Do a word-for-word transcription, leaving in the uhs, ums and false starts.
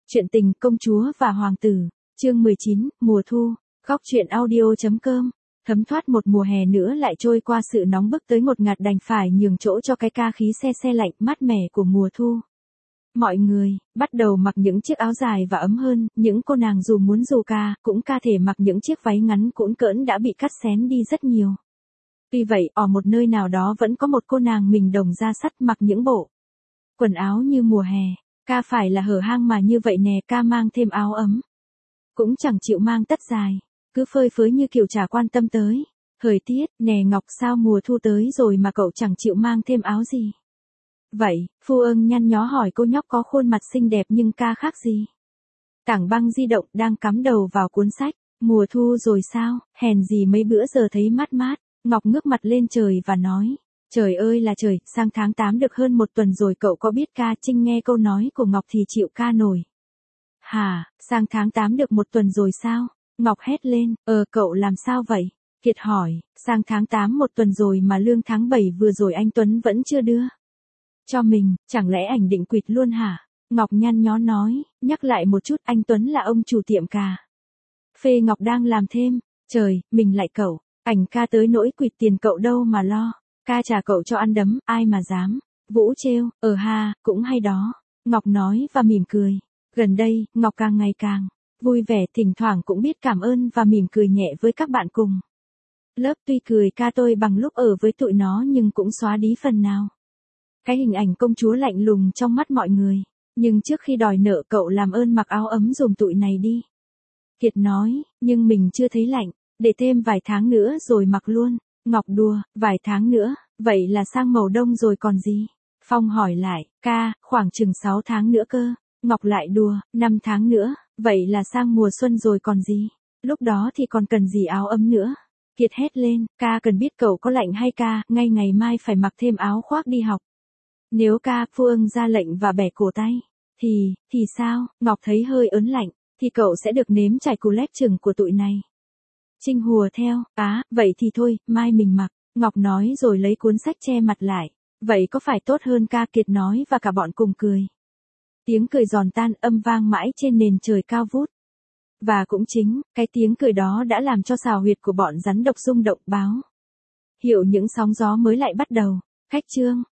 Chuyện tình công chúa và hoàng tử, chương mười chín, mùa thu, góc truyện audio.com. Thấm thoát một mùa hè nữa lại trôi qua, sự nóng bức tới ngột ngạt đành phải nhường chỗ cho cái ca khí se se lạnh mát mẻ của mùa thu. Mọi người bắt đầu mặc những chiếc áo dài và ấm hơn, những cô nàng dù muốn dù ca, cũng ca thể mặc những chiếc váy ngắn cũn cỡn đã bị cắt xén đi rất nhiều. Tuy vậy, ở một nơi nào đó vẫn có một cô nàng mình đồng da sắt mặc những bộ quần áo như mùa hè. Ca phải là hở hang mà như vậy nè, ca mang thêm áo ấm. Cũng chẳng chịu mang tất dài, cứ phơi phới như kiểu chả quan tâm tới thời tiết. Nè Ngọc, sao mùa thu tới rồi mà cậu chẳng chịu mang thêm áo gì vậy? Phu Ưng nhăn nhó hỏi cô nhóc có khuôn mặt xinh đẹp nhưng ca khác gì. Tảng Băng di động đang cắm đầu vào cuốn sách. Mùa thu rồi sao, hèn gì mấy bữa giờ thấy mát mát. Ngọc ngước mặt lên trời và nói, trời ơi là trời, sang tháng tám được hơn một tuần rồi, cậu có biết ca? Trinh nghe câu nói của Ngọc thì chịu ca nổi. Hả, sang tháng tám được một tuần rồi sao? Ngọc hét lên, ờ cậu làm sao vậy? Kiệt hỏi, sang tháng tám một tuần rồi mà lương tháng bảy vừa rồi anh Tuấn vẫn chưa đưa cho mình, chẳng lẽ ảnh định quỵt luôn hả? Ngọc nhăn nhó nói, nhắc lại một chút, anh Tuấn là ông chủ tiệm cà phê Ngọc đang làm thêm. Trời, mình lại cậu, ảnh ca tới nỗi quỵt tiền cậu đâu mà lo. Ca trả cậu cho ăn đấm, ai mà dám. Vũ trêu, ờ ha, cũng hay đó. Ngọc nói và mỉm cười. Gần đây, Ngọc càng ngày càng vui vẻ, thỉnh thoảng cũng biết cảm ơn và mỉm cười nhẹ với các bạn cùng lớp. Tuy cười ca tôi bằng lúc ở với tụi nó nhưng cũng xóa đi phần nào cái hình ảnh công chúa lạnh lùng trong mắt mọi người. Nhưng trước khi đòi nợ, cậu làm ơn mặc áo ấm dùm tụi này đi. Kiệt nói, nhưng mình chưa thấy lạnh, để thêm vài tháng nữa rồi mặc luôn. Ngọc đùa, vài tháng nữa, vậy là sang màu đông rồi còn gì? Phong hỏi lại, ca, khoảng chừng sáu tháng nữa cơ. Ngọc lại đùa, năm tháng nữa, vậy là sang mùa xuân rồi còn gì? Lúc đó thì còn cần gì áo ấm nữa? Kiệt hét lên, ca cần biết cậu có lạnh hay ca, ngay ngày mai phải mặc thêm áo khoác đi học. Nếu ca, Phu Ưng ra lệnh và bẻ cổ tay, thì, thì sao? Ngọc thấy hơi ớn lạnh, thì cậu sẽ được nếm trải cú lép chừng của tụi này. Trinh hùa theo, á, vậy thì thôi, mai mình mặc. Ngọc nói rồi lấy cuốn sách che mặt lại. Vậy có phải tốt hơn ca? Kiệt nói và cả bọn cùng cười. Tiếng cười giòn tan âm vang mãi trên nền trời cao vút. Và cũng chính, cái tiếng cười đó đã làm cho xào huyệt của bọn rắn độc rung động, báo hiệu những sóng gió mới lại bắt đầu. Khách trương,